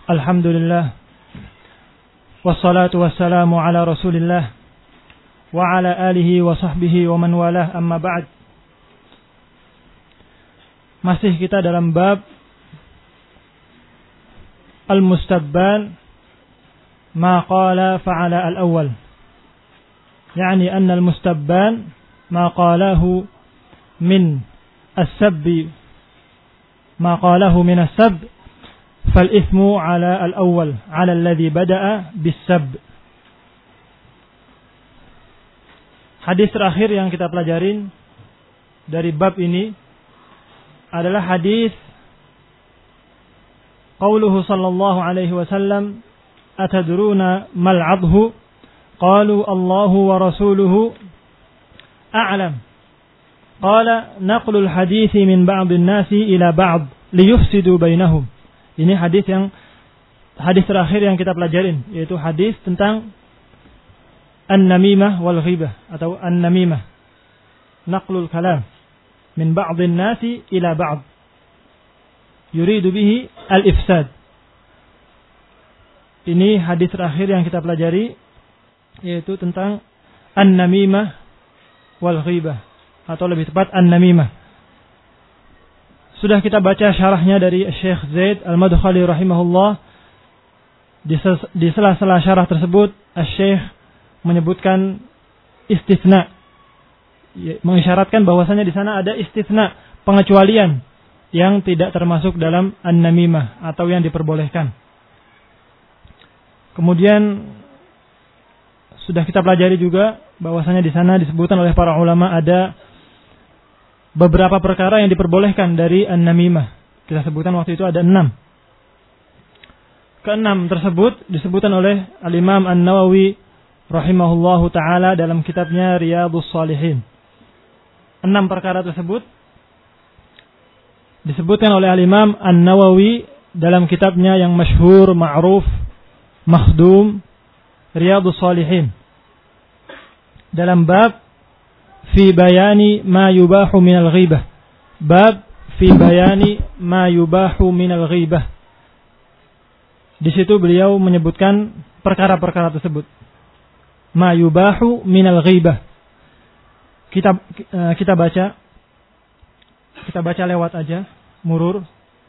Alhamdulillah. Wassalatu wassalamu ala Rasulillah wa ala alihi wa sahbihi wa man walah, amma ba'd. Masih kita dalam bab al-mustabban ma qala fa'ala al-awwal. Yani anna al-mustabban ma qalahu min as-sabb ma qalahu min as-sabb فالإثم على الأول على الذي بدأ بالسب. Hadis terakhir yang kita pelajarin dari bab ini adalah hadis qauluhu sallallahu alaihi wasallam, atadruna mal 'adhu? Qalu Allahu wa rasuluhu a'lam. Qala naqlul hadithi min ba'dhin nasi ila ba'd liyufsidu bainahum. Ini hadis terakhir yang kita pelajarin, yaitu hadis tentang an-namimah wal ghibah atau an-namimah. Naqlul kalam min ba'dhin nasi ila ba'd. Yuridu bihi al-ifsad. Ini hadis terakhir yang kita pelajari, yaitu tentang an-namimah wal ghibah atau lebih tepat an-namimah. Sudah kita baca syarahnya dari Syekh Zaid Al-Madkhali rahimahullah. Di sela-sela syarah tersebut, Syekh menyebutkan istitsna, mengisyaratkan bahwasanya di sana ada istitsna, pengecualian yang tidak termasuk dalam an-namimah atau yang diperbolehkan. Kemudian sudah kita pelajari juga bahwasanya di sana disebutkan oleh para ulama ada beberapa perkara yang diperbolehkan dari an-namimah. Kita sebutkan waktu itu ada 6. Keenam tersebut disebutkan oleh Al-Imam An-Nawawi rahimahullahu ta'ala dalam kitabnya Riyadhus Shalihin. 6 perkara tersebut disebutkan oleh Al-Imam An-Nawawi dalam kitabnya yang masyhur, ma'ruf, makhdum, Riyadhus Shalihin. Dalam bab fi bayani ma yubahu minal ghibah. Bab fi bayani ma yubahu minal ghibah. Di situ beliau menyebutkan perkara-perkara tersebut. Ma yubahu minal ghibah. Kita baca lewat aja, murur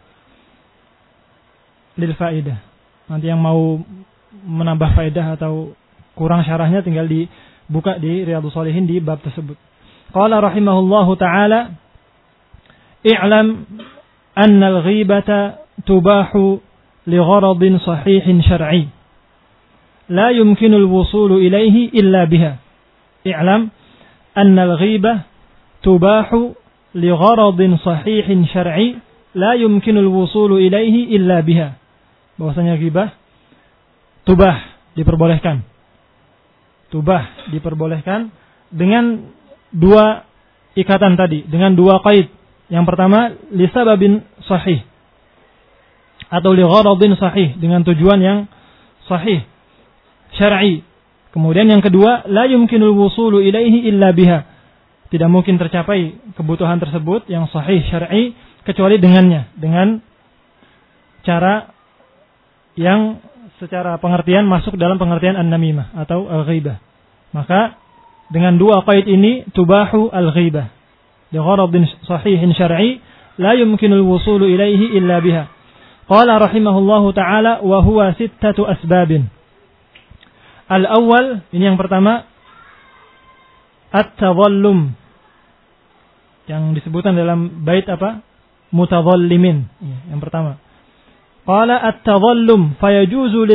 lil faidah. Nanti yang mau menambah faedah atau kurang syarahnya tinggal dibuka di Riyadhus Shalihin di bab tersebut. Qala rahimahullahu ta'ala, i'lam anna al-ghibata tubahu li gharadin sahihin syar'i la yumkinu al-wusulu ilayhi illa biha. I'lam anna al-ghibah tubahu li gharadin sahihin syar'i la yumkinu al-wusulu ilayhi illa biha. Bahwasanya ghibah tubah, diperbolehkan. Tubah diperbolehkan dengan 2 ikatan tadi, dengan 2 qaid. Yang pertama li sababin sahih atau li gharadin sahih, dengan tujuan yang sahih syar'i. Kemudian yang kedua, la yumkinul wusulu ilaihi illa biha. Tidak mungkin tercapai kebutuhan tersebut yang sahih syar'i kecuali dengannya, dengan cara yang secara pengertian masuk dalam pengertian an-namimah atau al-ghibah. Maka dengan 2 qaid ini tubahu al-ghibah li gharadin sahihin syar'i la yumkinul wusulu ilaihi illa biha. Qala rahimahullahu ta'ala wa huwa 6 asbabin. Al-awwal, ini yang pertama, at-tadhallum, yang disebutkan dalam bait apa? Mutadhallimin. Yang pertama. Qala at-tadhallum fayajuzu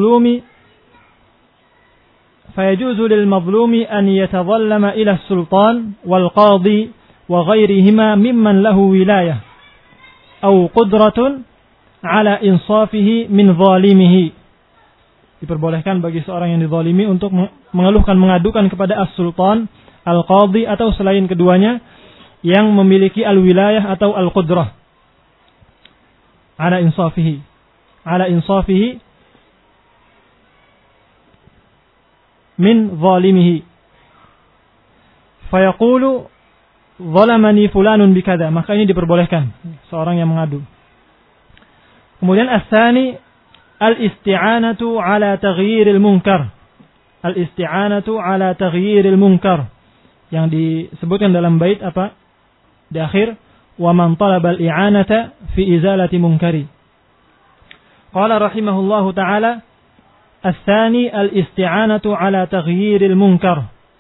lil mazlumi an yatadhallama ila as-sultan wal qadi wa ghairihima mimman lahu wilayah aw qudratun ala insafihi min zalimihi. Diperbolehkan bagi seorang yang dizalimi untuk mengadukan kepada as-sultan, al-qadi atau selain keduanya yang memiliki al-wilayah atau al-qudrah. Ala insafihi min zalimihi. Fayaqulu zalamani fulanun bikada. Maka ini diperbolehkan seorang yang mengadu. Kemudian as-tsani al-isti'anatu ala taghyiril munkar. Al-isti'anatu ala taghyiril munkar. Yang disebutkan dalam bait apa? Di akhir, wa man talaba al-i'anata fi izalati munkari. Qala rahimahullahu ta'ala, الثاني الاستعانة على تغيير المنكر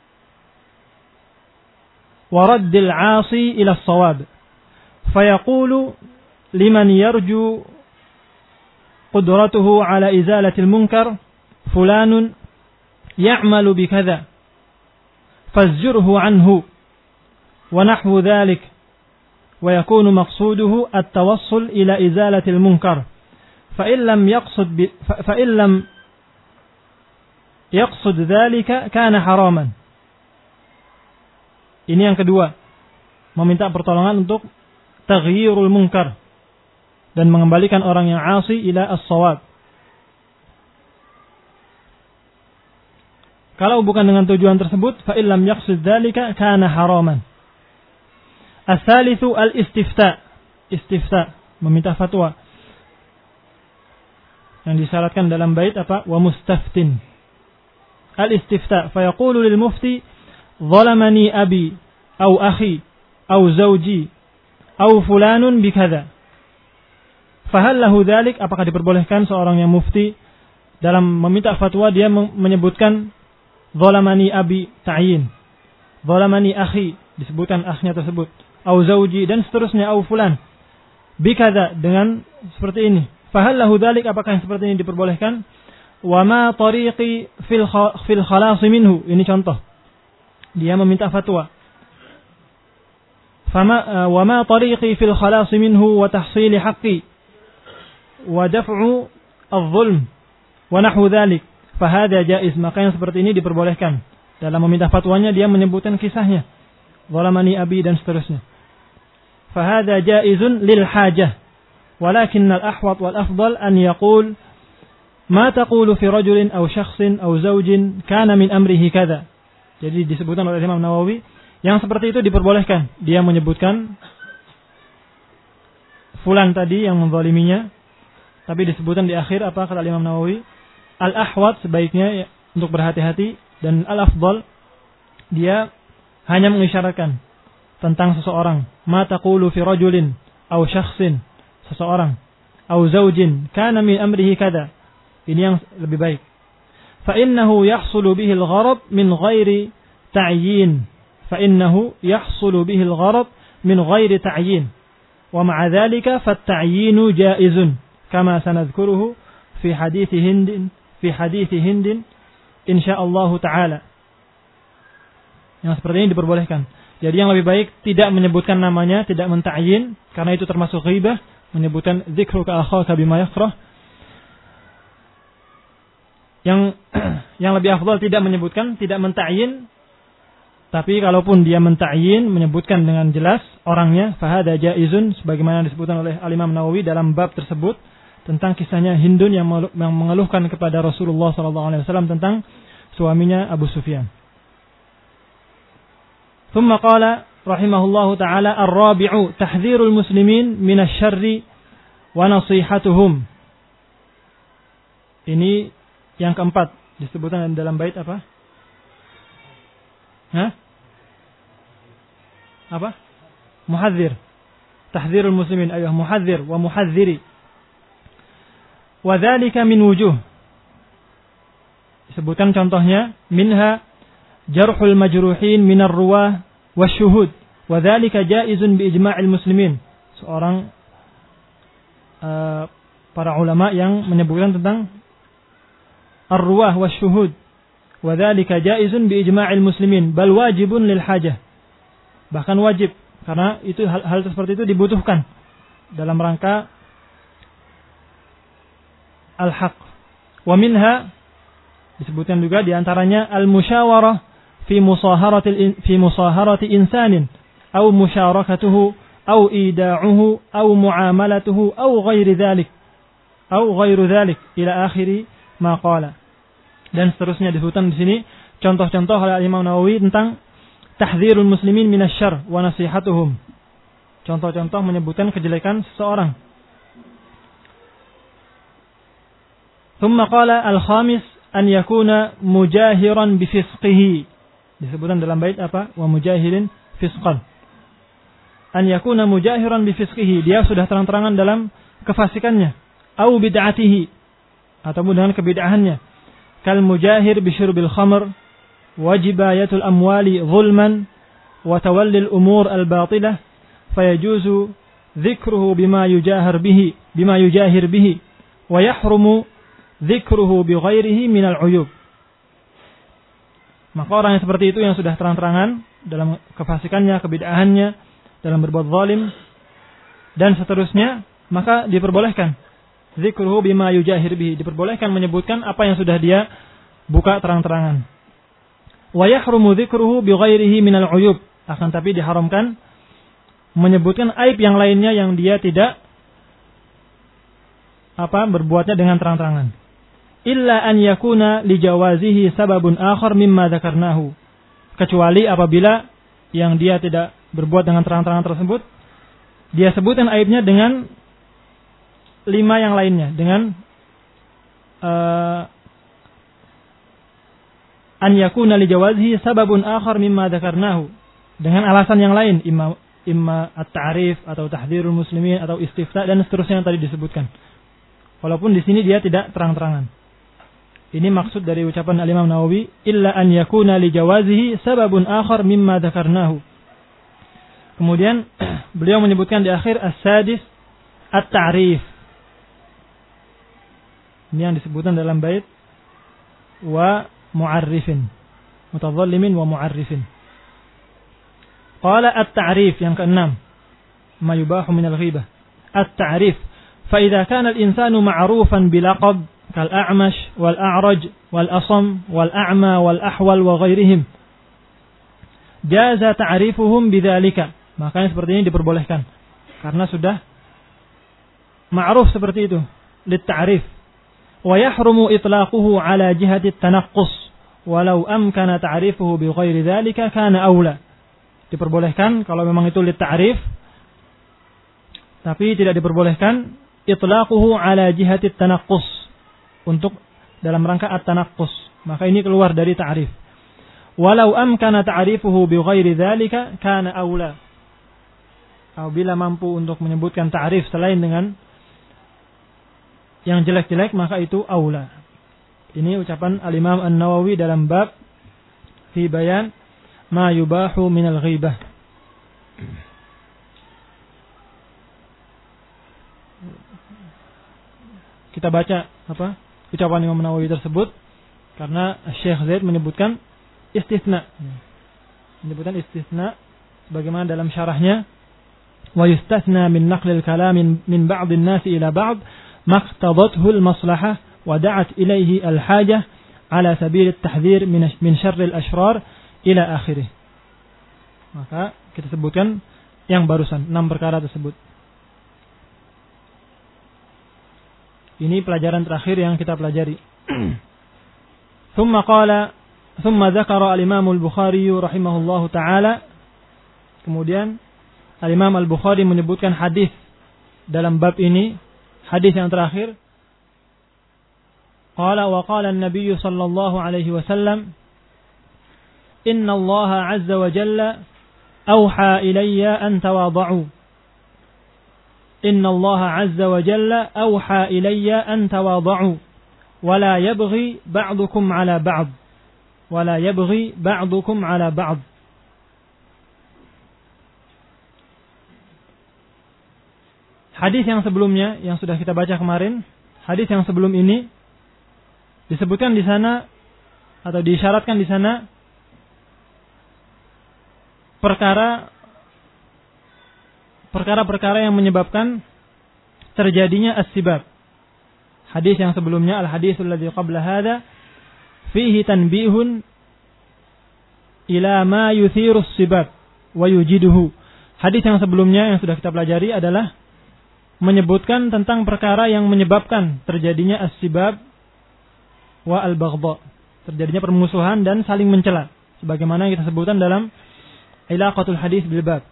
ورد العاصي إلى الصواب فيقول لمن يرجو قدرته على إزالة المنكر فلان يعمل بكذا فازجره عنه ونحو ذلك ويكون مقصوده التوصل إلى إزالة المنكر فإن لم يقصد ذلك كان حراما. Ini yang kedua, meminta pertolongan untuk taghyirul munkar dan mengembalikan orang yang asi ila as-shawab. Kalau bukan dengan tujuan tersebut, fa illam yaqsid dzalika kana haraman. Ats-tsalitsu al-istifta. Istifta, meminta fatwa. Yang disyaratkan dalam bait apa? Wa mustaftin. Al-istifta, fa yaqulu lil mufti zalamani abi au akhi au zawji au fulanun bikadza. Fa hal lahu dzalik? Apakah diperbolehkan seorang yang mufti dalam meminta fatwa dia menyebutkan zalamani abi ta'yin, zalamani akhi disebutkan akhnya tersebut, au zawji dan seterusnya, au fulan bikadza dengan seperti ini. Fa hal lahu dzalik? Apakah yang seperti ini diperbolehkan? Wa ma tariqi fil khalas minhu. Ini contoh. Dia meminta fatwa. Wa ma tariqi fil khalas minhu wa tahsil haqqi wa daf'u adh-dhulm wa nahwu dhalik. Fa hadha jaiz. Maka yang seperti ini diperbolehkan. Dalam meminta fatwanya dia menyebutkan kisahnya. Zalamani abi dan seterusnya. Fa hadha jaizun lil hajah. Walakin al-ahwat wal afdal an yaqul ma taqulu fi rajulin aw shakhsin aw zawjin kana min amrihi kadza. Jadi disebutkan oleh Imam Nawawi yang seperti itu diperbolehkan. Dia menyebutkan fulan tadi yang menzaliminya, tapi disebutkan di akhir apa kata Imam Nawawi? Al-ahwat sebaiknya untuk berhati-hati, dan al-afdal dia hanya mengisyaratkan tentang seseorang. Ma taqulu fi rajulin aw shakhsin, seseorang, aw zawjin kana min amrihi kadza. Ini yang lebih baik. فإنه يحصل به الغرض من غير تعيين. فإنه يحصل به الغرض من غير تعيين. ومع ذلك فالتعيين جائز كما سنذكره في حديث هند إن شاء الله تعالى. Yang seperti ini diperbolehkan. Jadi yang lebih baik tidak menyebutkan namanya, tidak menta'yin, karena itu termasuk ghibah, menyebutkan dzikruka akhaka bima yakrah. Yang lebih afdal tidak menyebutkan, tidak menta'yin. Tapi kalaupun dia menta'yin, menyebutkan dengan jelas orangnya, fahada jaizun, sebagaimana disebutkan oleh Al-Imam Nawawi dalam bab tersebut tentang kisahnya Hindun yang mengeluhkan kepada Rasulullah SAW tentang suaminya Abu Sufyan. Thumma qala rahimahullahu ta'ala ar-rabi'u tahdhirul muslimin minasyarri wa nasihatuhum. Ini yang keempat disebutkan dalam bait apa? Apa? Muhadzir. Tahdhirul muslimin, ayuh muhadzir wa muhadziri. Wa dzalika min wujuh. Disebutkan contohnya, minha jarhul majruhin minar ruwah wasyuhud. Wa dzalika jaizun bi ijma'il muslimin. Seorang para ulama yang menyebutkan tentang ar-ruwah wasyuhud. Wa dzalika jaizun bi ijma'il muslimin, bal wajibun lil hajah. Bahkan wajib, karena itu hal seperti itu dibutuhkan dalam rangka al-haq. Wa minha disebutkan juga di antaranya al-musyawarah fi musaharati insanin aw musyarakatuhu aw ida'uhu aw muamalatuhu aw ghairu dhalik ila akhiri ma qala. Dan seterusnya disebutkan di sini contoh-contoh oleh Imam Nawawi tentang tahdhirul muslimin minasyarr wa nasihatuhum. Contoh-contoh menyebutkan kejelekan seseorang. Thumma qala al-khamis an yakuna mujahiran bifisqihi. Disebutkan dalam bait apa? Wa mujahirin fisqan. An yakuna mujahiran bifisqihi. Dia sudah terang-terangan dalam kefasikannya. Au bid'atihi. Ataupun dengan kebid'ahannya. Kal mujahir bisyurbil khamr. Wajibayatul amwali zulman. Wa tawallil umur al-batilah. Fayajuzu dhikruhu bima yujahir bihi. Wa yahrumu dzikruhu bi ghairihi minal uyub. Maka orang yang seperti itu yang sudah terang-terangan dalam kefasikannya, kebid'ahannya, dalam berbuat zalim dan seterusnya, maka diperbolehkan dzikruhu bima yujahir bihi, diperbolehkan menyebutkan apa yang sudah dia buka terang-terangan. Wa yahrumu dzikruhu bi ghairihi minal uyub, akan tapi diharamkan menyebutkan aib yang lainnya yang dia tidak berbuatnya dengan terang-terangan. Illa an yakuna li jawazihi sababun akhar mimma dzakarnahu. Kecuali apabila yang dia tidak berbuat dengan terang-terangan tersebut, dia sebutkan aibnya dengan 5 yang lainnya, dengan an yakuna li jawazihi sababun akhar mimma dzakarnahu, dengan alasan yang lain, imma at-ta'rif atau tahdhirul muslimin atau istifta dan seterusnya yang tadi disebutkan. Walaupun di sini dia tidak terang-terangan. Ini maksud dari ucapan Al-Imam Nawawi, illa an yakuna li jawazihi sababun akhar mimma dzakarnahu. Kemudian beliau menyebutkan di akhir as-sadis at-ta'rif. Ini yang disebutkan dalam bait wa mu'arrifin, mutadhallimin wa mu'arrifin. Qala at-ta'rif yang keenam, ma yubahu min al-ghibah. At-ta'rif, fa idza kana al-insanu ma'rufan bilaqab كالأعمش والأعرج والأصم والأعمى والأحول وغيرهم جاز تعريفهم بذلك. Makanya seperti ini diperbolehkan karena sudah ma'ruf seperti itu, litta'rif. Wa yahrumu itlaquhu ala jihati at-tanaqqus walau amkana ta'rifuhu bi ghairi dzalika kana aula. Diperbolehkan kalau memang itu litta'rif, tapi tidak diperbolehkan itlaquhu ala jihati at-tanaqqus, untuk dalam rangka at-tanaqqus, maka ini keluar dari ta'rif. Walau amkana ta'rifuhu bi ghairi dzalika kana aula. Apabila mampu untuk menyebutkan ta'rif selain dengan yang jelek-jelek, maka itu aula. Ini ucapan Al-Imam An-Nawawi dalam bab fi bayan ma yubahu minal ghibah. Kita baca ucapan Imam Nawawi tersebut karena Syekh Zaid menyebutkan istitsna. Menyebutkan istitsna sebagaimana dalam syarahnya, wa yustathna min naqlil kalam min ba'd an-nas ila ba'd maqtadathu al-maslahah wa da'at ilayhi al-hajah ala sabil at-tahdhir min syarr al-ashrar ila akhirih. Maka kita sebutkan yang barusan 6 perkara tersebut. Ini pelajaran terakhir yang kita pelajari. Thumma dzakara al-Imam al-Bukhari rahimahullahu taala. Kemudian Al-Imam Al-Bukhari menyebutkan hadis dalam bab ini, hadis yang terakhir. Qala wa qala an-nabiy sallallahu alaihi wasallam, "Inna Allah 'azza wa jalla awha ilayya an tawada'u." Inna Allah azza wa jalla awha ilayya an tawada'u wa la yabghi ba'dukum 'ala ba'd wa la yabghi ba'dukum 'ala ba'd. Hadis yang sebelumnya yang sudah kita baca kemarin, hadis yang sebelum ini disebutkan di sana atau diisyaratkan di sana perkara-perkara yang menyebabkan terjadinya as-sibab. Hadis yang sebelumnya, al-hadisul ladzi qabla hadza fihi tanbihun ila ma yuthiru as-sibab wa yujiduhu. Hadis yang sebelumnya yang sudah kita pelajari adalah menyebutkan tentang perkara yang menyebabkan terjadinya as-sibab wa al-baghdha, terjadinya permusuhan dan saling mencela, sebagaimana yang kita sebutkan dalam ilaqatul hadis bil bab.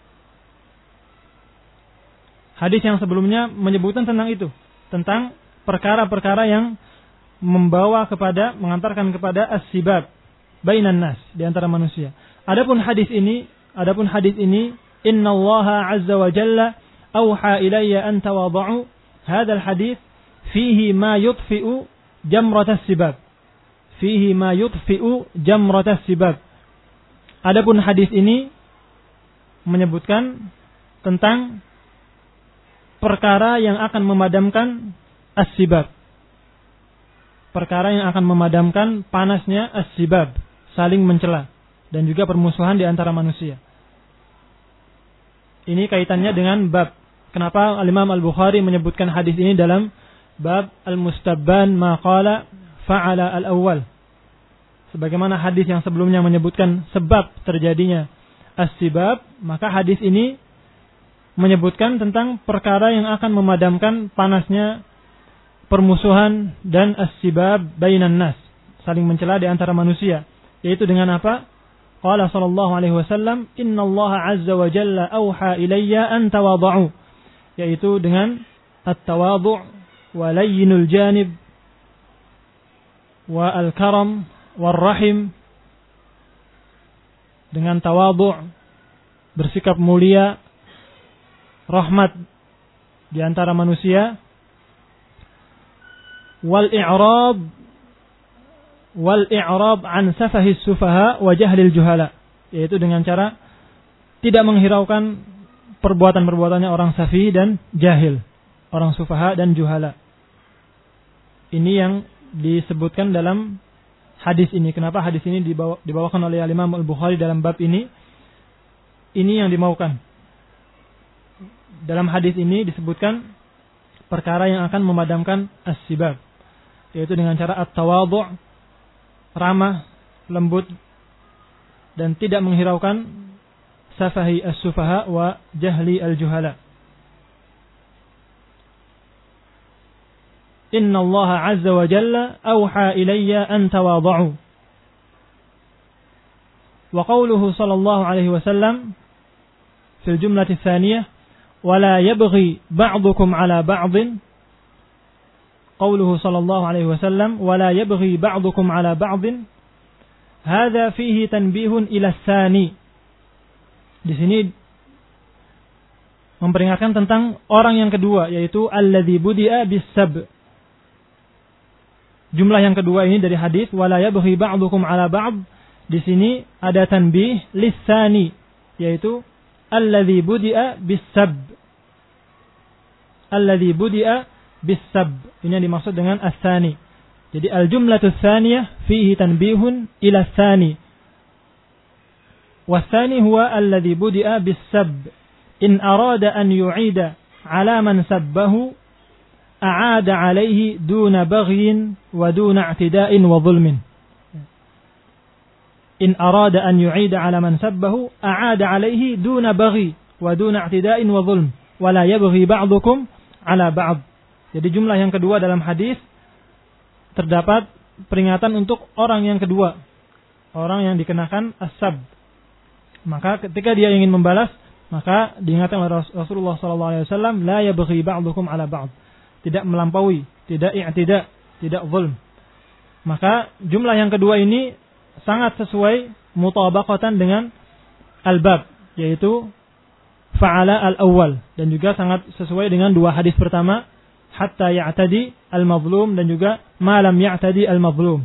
Hadis yang sebelumnya menyebutkan tentang itu, tentang perkara-perkara yang mengantarkan kepada as-sibab bainan nas, di antara manusia. Adapun hadis ini, innallaha azza wa jalla auha ilayya an tawadhu. Hadzal hadis fihi ma yutfi'u jamratas sibab. Fihi ma yutfi'u jamratas sibab. Adapun hadis ini menyebutkan tentang perkara yang akan memadamkan as-sibab. Perkara yang akan memadamkan panasnya as-sibab, saling mencela dan juga permusuhan di antara manusia. Ini kaitannya dengan bab. Kenapa Al-Imam Al-Bukhari menyebutkan hadis ini dalam bab al-mustabban ma qala fa'ala al-awwal. Sebagaimana hadis yang sebelumnya menyebutkan sebab terjadinya as-sibab, maka hadis ini menyebutkan tentang perkara yang akan memadamkan panasnya permusuhan dan as-sibab bainan nas, saling mencela di antara manusia. Yaitu dengan apa? Qala sallallahu alaihi wasallam, innallaha azza wa jalla auha ilayya an tawadhu. Yaitu dengan at-tawadhu' wa layyinul janib wa al-karam wal rahim. Dengan tawadhu', bersikap mulia, rahmat di antara manusia, wal i'rab an safahis sufaha wa jahlil juhala, yaitu dengan cara tidak menghiraukan perbuatan-perbuatannya orang safi dan jahil, orang sufaha dan juhala. Ini yang disebutkan dalam hadis ini. Kenapa hadis ini dibawakan oleh Imam Al-Bukhari dalam bab ini? Ini yang dimaukan. Dalam hadis ini disebutkan perkara yang akan memadamkan as-sibab, yaitu dengan cara at-tawadhu', ramah, lembut, dan tidak menghiraukan safahi as-sufaha wa jahli al-juhala. Inna Allah azza wa jalla auha ilayya an tawadhu. Wa qawluhu sallallahu alaihi wasallam fil jumlati tsaniyah wala yabghi ba'dukum ala ba'din. Qawluhu sallallahu alaihi wasallam wala yabghi ba'dukum ala ba'din. Hadza fihi tanbihun ila tsani. Di sini memperingatkan tentang orang yang kedua, yaitu alladzi budi'a bis-sab. Jumlah yang kedua ini dari hadis wala yabghi ba'dukum ala ba'd. Di sini ada tanbih lis-tsani, yaitu alladzi budi'a bis-sab. Alladzi budi'a bis-sab. Ini yang dimaksud dengan as-tsani. Jadi al-jumlatu tsaniyah fihi tanbihun ila tsani. Wa-tsani huwa alladzi budi'a bis-sab. In arada an yu'ida 'ala man sabbahu a'ada 'alaihi duna baghyin wa duna i'tida'in wa dhulmin. In arada an yu'ida 'ala man sabbahu a'ada 'alaihi duna baghi wa duna i'tida'in wa dhulm wa la yabghi ba'dukum 'ala ba'd. Jadi jumlah yang kedua dalam hadis terdapat peringatan untuk orang yang kedua, orang yang dikenakan as-sab. Maka ketika dia ingin membalas, maka diingatkan oleh Rasulullah SAW, la yabghi ba'dukum 'ala ba'd. Tidak melampaui, tidak i'tida, tidak zulm. Maka jumlah yang kedua ini sangat sesuai mutabaqatan dengan al-bab, yaitu fa'ala al-awwal, dan juga sangat sesuai dengan dua hadis pertama, hatta ya'tadi al-mazlum dan juga ma lam ya'tadi al-mazlum.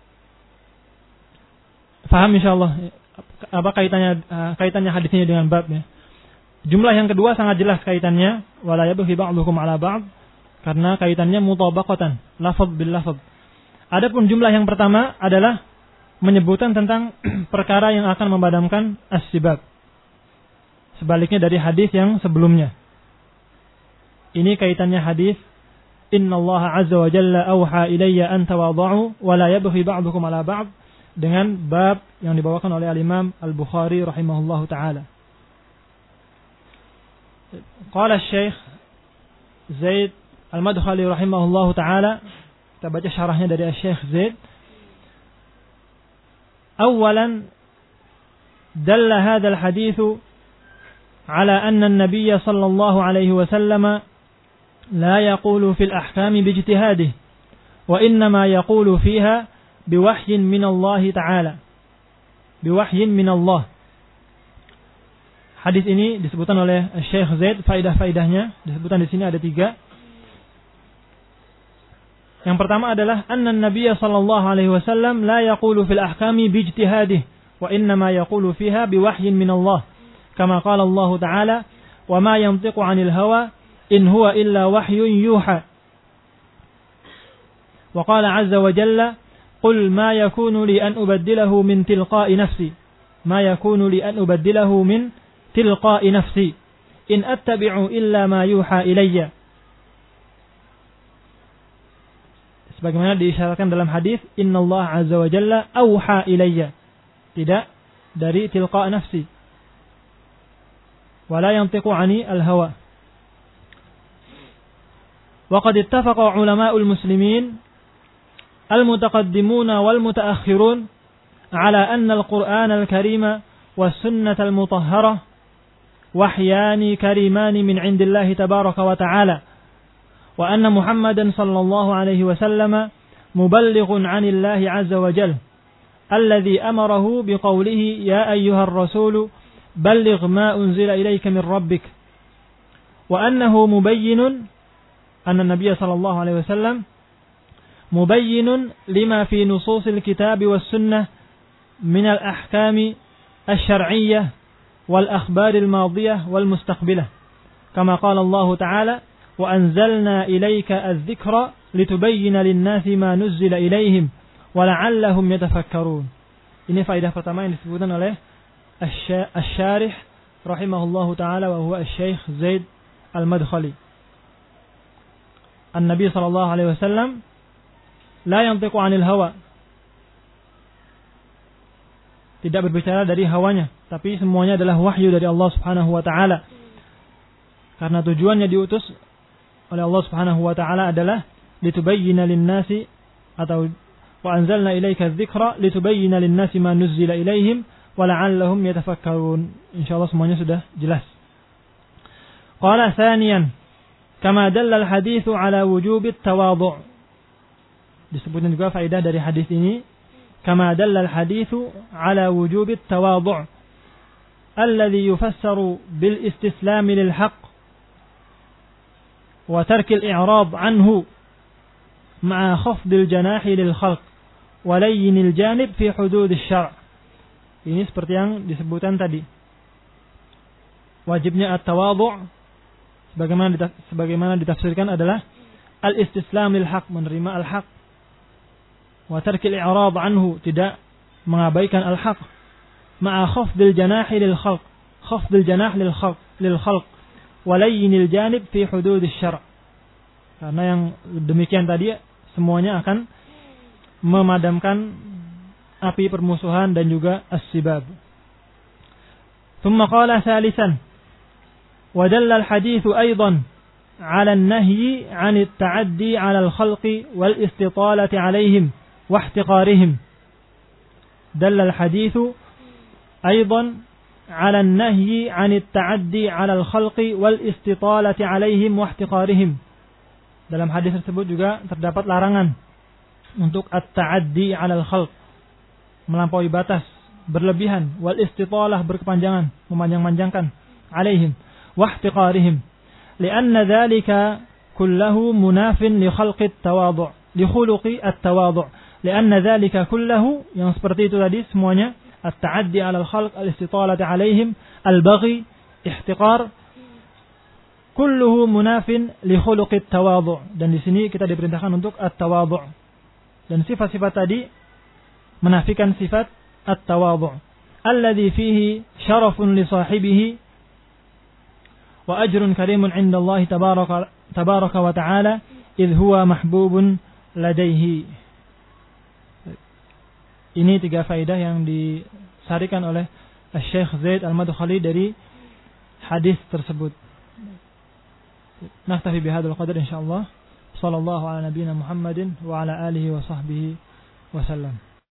Faham insyaallah apa kaitannya hadis ini dengan babnya? Jumlah yang kedua sangat jelas kaitannya, wala yabghi ba'dukum 'ala ba'd, karena kaitannya mutabaqatan, lafaz bil lafaz. Adapun jumlah yang pertama adalah menyebutkan tentang perkara yang akan memadamkan as-sibab. Sebaliknya dari hadis yang sebelumnya. Ini kaitannya hadis innallaha azza wa jalla auha ilayya an tawadhu wa la yabghi ba'dukum 'ala ba'd dengan bab yang dibawakan oleh Al-Imam Al-Bukhari rahimahullahu taala. Qala Syekh Zaid Al-Madkhali rahimahullahu taala, kita baca syarahnya dari Syekh Zaid. Awalan dalla hadha al-hadits ala anna an-nabiy sallallahu alaihi wasallam la yaqulu fil ahkam bijtihadihi wa innama yaqulu fiha biwahyin minallahi ta'ala. Biwahyin minallah. Hadis ini disebutkan oleh Syekh Zaid, faidah-faidahnya disebutkan di sini ada 3. Yang pertama adalah anna an-nabiy sallallahu alaihi wasallam la yaqulu fil ahkami bi ijtihadihi wa innama yaqulu fiha biwahyin min Allah kama qala Allah ta'ala wa ma yantiqu 'anil hawa in huwa illa wahyun yuha wa qala 'azza wa jalla qul ma yakunu li an ubaddilahu min tilqa'i nafsi ma yakunu li an ubaddilahu min tilqa'i nafsi in attabi'u illa ma yuha ilayya. Sebagaimana diisyaratkan dalam hadis, Innallaha azza wa jalla auha ilayya. Tidak dari tilqa' nafsi. Wala yantiqu 'ani al-hawa. Wa qad ittafaqa ulama'ul muslimin al-mutaqaddimuna wal mutaakhirun ala anna al-Qur'an al-Karima was sunnah al-mutahharah wahyani karimani min 'indillahi tabaraka wa ta'ala. وأن محمدا صلى الله عليه وسلم مبلغ عن الله عز وجل الذي أمره بقوله يا أيها الرسول بلغ ما أنزل إليك من ربك وأنه مبين أن النبي صلى الله عليه وسلم مبين لما في نصوص الكتاب والسنة من الأحكام الشرعية والأخبار الماضية والمستقبلة كما قال الله تعالى وأنزلنا إليك الذكر لتبين للناس ما نزل إليهم ولعلهم يتفكرون. Ini faedah pertama yang disebutkan oleh Asy-Syarih rahimahullahu taala wa huwa Asy-Syaikh Zaid Al-Madkhali. An-Nabi sallallahu alaihi wasallam la yantiqu 'anil hawa. Tidak berbicara dari hawanya, tapi semuanya adalah wahyu dari Allah Subhanahu wa taala. Karena tujuannya diutus oleh Allah Subhanahu wa taala adalah litubayyana lin-nasi atau wa anzalna ilaika adh-dhikra litubayyana lin-nasi ma nuzzila ilaihim wa la'allahum yatafakkarun. Insyaallah semuanya sudah jelas. Qala thaniyan kama dalla al-hadits ala wujub at-tawadhu'. Disebutkan juga faedah dari hadis ini kama dalla al-hadits ala wujub at-tawadhu' alladhi yufassaru bil istislam lil haqq وترك الإعراض عنه مع خفض الجناح للخلق ولين الجانب في حدود الشرع. Ini seperti yang disebutkan tadi. Wajibnya at-tawadhu' sebagaimana ditafsirkan adalah al-istislam lil haq, menerima al-haq. Wa tarkil i'rad anhu, tidak mengabaikan al-haq. Ma'a khafdil janah lil khalq, khafdil janah lil khalq. Walayyinil janib fi hududis syara'. Karena yang demikian tadi semuanya akan memadamkan api permusuhan dan juga as-sibab. Thumma qala thalithan wa dalla al-hadits aidan 'ala an-nahyi 'an at-ta'addi 'ala al-khalqi wal istitalati 'alayhim wa ihtiqarihim. Dalla al-hadits aidan على النهي عن التعدي على الخلق والاستطالة عليهم واحتقارهم. Dalam hadis tersebut juga terdapat larangan untuk at-ta'addi 'alal khalq, melampaui batas, berlebihan, wal istitalah, berkepanjangan, memanjang-manjangkan, 'alaihim wa ihtiqarihim. Lianna dzalika kulluhu munafin li khalqi at-tawadhu', li khuluqi at-tawadhu'. Lianna dzalika kulluhu, yang seperti itu tadi semuanya, التعدي على الخلق الاستطالة عليهم البغي احتقار كله مناف لخلق التواضع. Dan di sini kita diperintahkan untuk at-tawadhu'. Dan sifat-sifat tadi menafikan sifat at-tawadhu'. Alladhi fihi syarafun li sahibihi wa ajrun karimun 'inda Allah tabaraka wa ta'ala idh huwa mahbubun ladaihi. Ini 3 faedah yang disarikan oleh Syekh Zaid Al-Madkhali dari hadis tersebut. Naktafi bihadzal qadar insyaallah. Shallallahu ala nabiyyina Muhammadin wa ala alihi wa sahbihi wasallam.